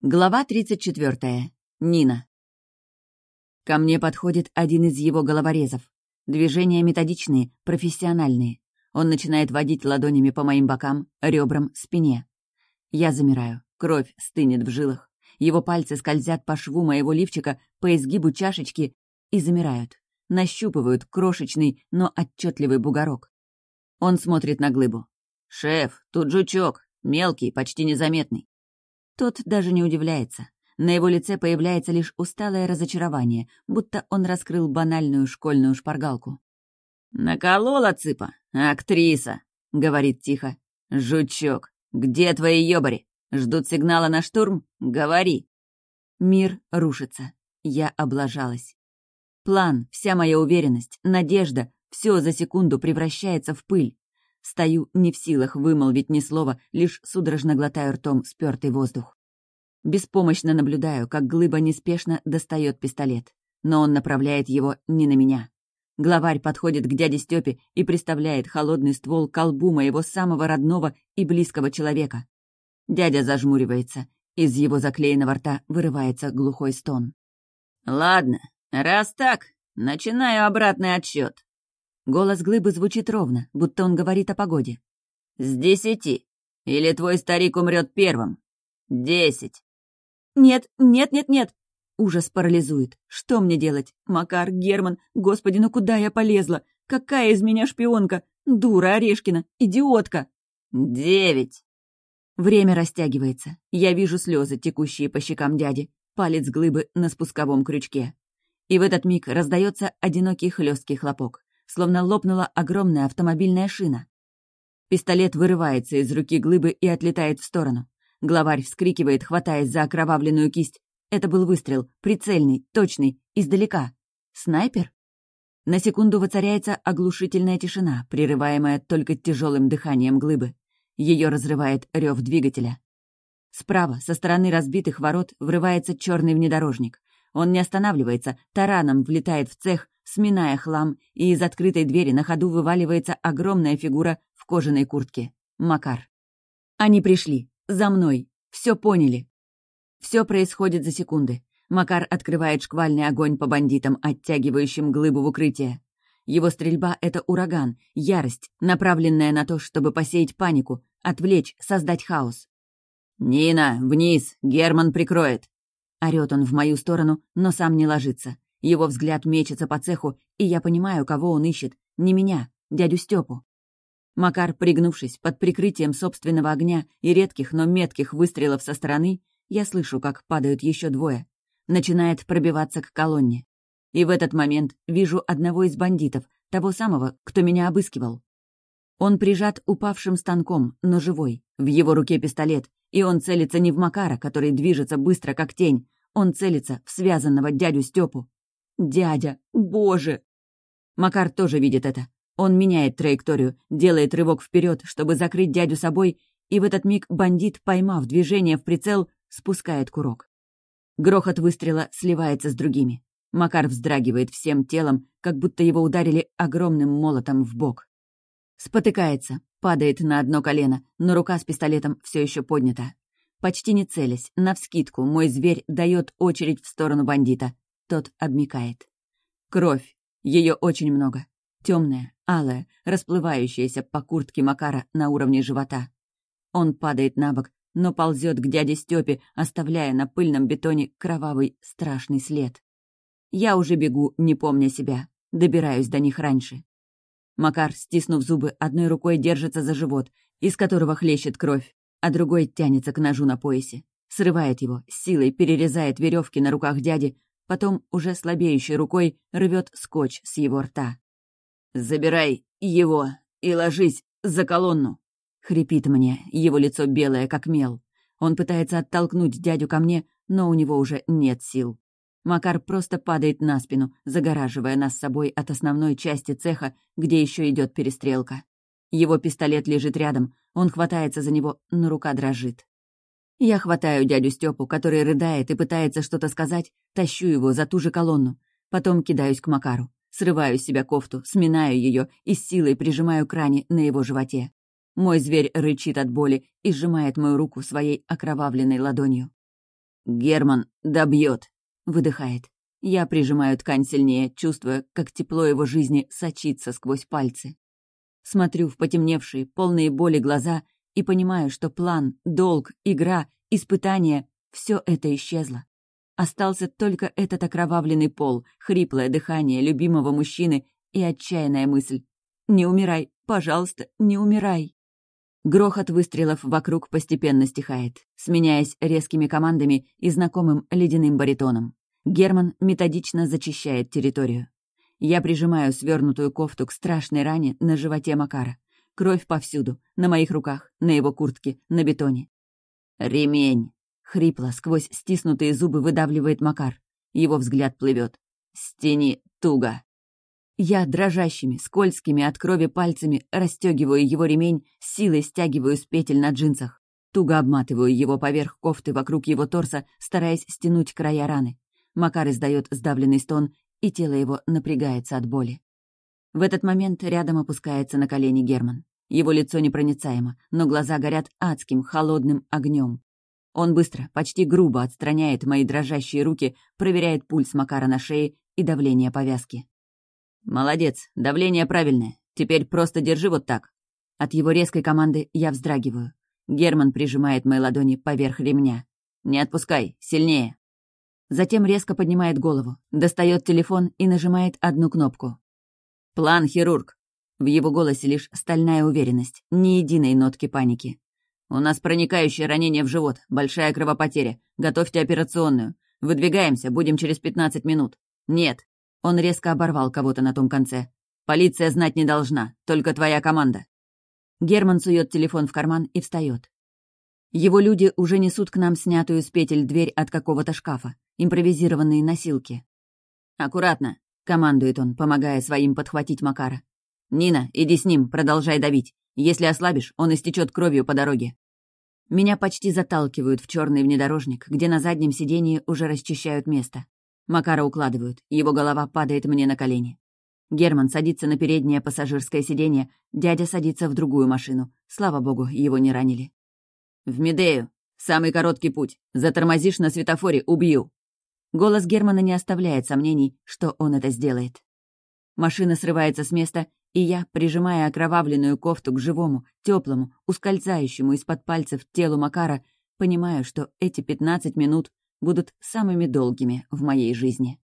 Глава 34. Нина. Ко мне подходит один из его головорезов. Движения методичные, профессиональные. Он начинает водить ладонями по моим бокам, ребрам, спине. Я замираю, кровь стынет в жилах. Его пальцы скользят по шву моего лифчика, по изгибу чашечки и замирают. Нащупывают крошечный, но отчетливый бугорок. Он смотрит на глыбу. «Шеф, тут жучок, мелкий, почти незаметный». Тот даже не удивляется. На его лице появляется лишь усталое разочарование, будто он раскрыл банальную школьную шпаргалку. «Наколола, цыпа! Актриса!» — говорит тихо. «Жучок, где твои ёбари? Ждут сигнала на штурм? Говори!» Мир рушится. Я облажалась. План, вся моя уверенность, надежда — все за секунду превращается в пыль. Стою не в силах вымолвить ни слова, лишь судорожно глотаю ртом спёртый воздух. Беспомощно наблюдаю, как глыба неспешно достает пистолет, но он направляет его не на меня. Главарь подходит к дяде Стёпе и приставляет холодный ствол к колбу моего самого родного и близкого человека. Дядя зажмуривается, из его заклеенного рта вырывается глухой стон. «Ладно, раз так, начинаю обратный отсчет. Голос глыбы звучит ровно, будто он говорит о погоде. «С 10. Или твой старик умрет первым. 10. «Нет, нет, нет, нет!» Ужас парализует. Что мне делать? Макар, Герман, господи, ну куда я полезла? Какая из меня шпионка? Дура Орешкина, идиотка! 9. Время растягивается. Я вижу слезы, текущие по щекам дяди. Палец глыбы на спусковом крючке. И в этот миг раздается одинокий хлесткий хлопок. Словно лопнула огромная автомобильная шина. Пистолет вырывается из руки глыбы и отлетает в сторону. Главарь вскрикивает, хватаясь за окровавленную кисть. Это был выстрел, прицельный, точный, издалека. Снайпер? На секунду воцаряется оглушительная тишина, прерываемая только тяжелым дыханием глыбы. Ее разрывает рев двигателя. Справа, со стороны разбитых ворот, врывается черный внедорожник. Он не останавливается, тараном влетает в цех, сминая хлам, и из открытой двери на ходу вываливается огромная фигура в кожаной куртке. Макар. Они пришли. За мной. Все поняли. Все происходит за секунды. Макар открывает шквальный огонь по бандитам, оттягивающим глыбу в укрытие. Его стрельба — это ураган, ярость, направленная на то, чтобы посеять панику, отвлечь, создать хаос. «Нина, вниз! Герман прикроет!» Орёт он в мою сторону, но сам не ложится. Его взгляд мечется по цеху, и я понимаю, кого он ищет. Не меня, дядю Стёпу. Макар, пригнувшись под прикрытием собственного огня и редких, но метких выстрелов со стороны, я слышу, как падают еще двое. Начинает пробиваться к колонне. И в этот момент вижу одного из бандитов, того самого, кто меня обыскивал. Он прижат упавшим станком, но живой. В его руке пистолет, и он целится не в Макара, который движется быстро, как тень. Он целится в связанного дядю Стёпу. «Дядя! Боже!» Макар тоже видит это. Он меняет траекторию, делает рывок вперед, чтобы закрыть дядю собой, и в этот миг бандит, поймав движение в прицел, спускает курок. Грохот выстрела сливается с другими. Макар вздрагивает всем телом, как будто его ударили огромным молотом в бок. Спотыкается, падает на одно колено, но рука с пистолетом все еще поднята. Почти не целясь, навскидку мой зверь дает очередь в сторону бандита. Тот обмякает. Кровь. Ее очень много. Темная, алая, расплывающаяся по куртке Макара на уровне живота. Он падает на бок, но ползет к дяде Стёпе, оставляя на пыльном бетоне кровавый страшный след. Я уже бегу, не помня себя. Добираюсь до них раньше. Макар, стиснув зубы, одной рукой держится за живот, из которого хлещет кровь, а другой тянется к ножу на поясе. Срывает его, с силой перерезает веревки на руках дяди, потом уже слабеющей рукой рвет скотч с его рта. «Забирай его и ложись за колонну!» — хрипит мне, его лицо белое, как мел. Он пытается оттолкнуть дядю ко мне, но у него уже нет сил. Макар просто падает на спину, загораживая нас с собой от основной части цеха, где еще идет перестрелка. Его пистолет лежит рядом, он хватается за него, но рука дрожит. Я хватаю дядю Стёпу, который рыдает и пытается что-то сказать, тащу его за ту же колонну. Потом кидаюсь к Макару, срываю с себя кофту, сминаю ее и с силой прижимаю к ране на его животе. Мой зверь рычит от боли и сжимает мою руку своей окровавленной ладонью. «Герман добьет», — выдыхает. Я прижимаю ткань сильнее, чувствуя, как тепло его жизни сочится сквозь пальцы. Смотрю в потемневшие, полные боли глаза и понимаю, что план, долг, игра, испытание — все это исчезло. Остался только этот окровавленный пол, хриплое дыхание любимого мужчины и отчаянная мысль: «Не умирай, пожалуйста, не умирай». Грохот выстрелов вокруг постепенно стихает, сменяясь резкими командами и знакомым ледяным баритоном. Герман методично зачищает территорию. Я прижимаю свернутую кофту к страшной ране на животе Макара. Кровь повсюду, на моих руках, на его куртке, на бетоне. «Ремень!» — хрипло сквозь стиснутые зубы выдавливает Макар. Его взгляд плывет. «Стяни туго!» Я дрожащими, скользкими от крови пальцами расстегиваю его ремень, силой стягиваю с петель на джинсах. Туго обматываю его поверх кофты вокруг его торса, стараясь стянуть края раны. Макар издает сдавленный стон, и тело его напрягается от боли. В этот момент рядом опускается на колени Герман. Его лицо непроницаемо, но глаза горят адским, холодным огнем. Он быстро, почти грубо отстраняет мои дрожащие руки, проверяет пульс Макара на шее и давление повязки. «Молодец, давление правильное. Теперь просто держи вот так». От его резкой команды я вздрагиваю. Герман прижимает мои ладони поверх ремня. «Не отпускай, сильнее». Затем резко поднимает голову, достает телефон и нажимает одну кнопку. «План, хирург». В его голосе лишь стальная уверенность, ни единой нотки паники. «У нас проникающее ранение в живот, большая кровопотеря. Готовьте операционную. Выдвигаемся, будем через 15 минут». «Нет». Он резко оборвал кого-то на том конце. «Полиция знать не должна, только твоя команда». Герман сует телефон в карман и встает. Его люди уже несут к нам снятую с петель дверь от какого-то шкафа, импровизированные носилки. «Аккуратно», — командует он, помогая своим подхватить Макара. «Нина, иди с ним, продолжай давить. Если ослабишь, он истечет кровью по дороге». Меня почти заталкивают в черный внедорожник, где на заднем сидении уже расчищают место. Макара укладывают, его голова падает мне на колени. Герман садится на переднее пассажирское сиденье, дядя садится в другую машину. Слава богу, его не ранили. «В Медею. Самый короткий путь. Затормозишь на светофоре — убью». Голос Германа не оставляет сомнений, что он это сделает. Машина срывается с места, и я, прижимая окровавленную кофту к живому, теплому, ускользающему из-под пальцев телу Макара, понимаю, что эти 15 минут будут самыми долгими в моей жизни.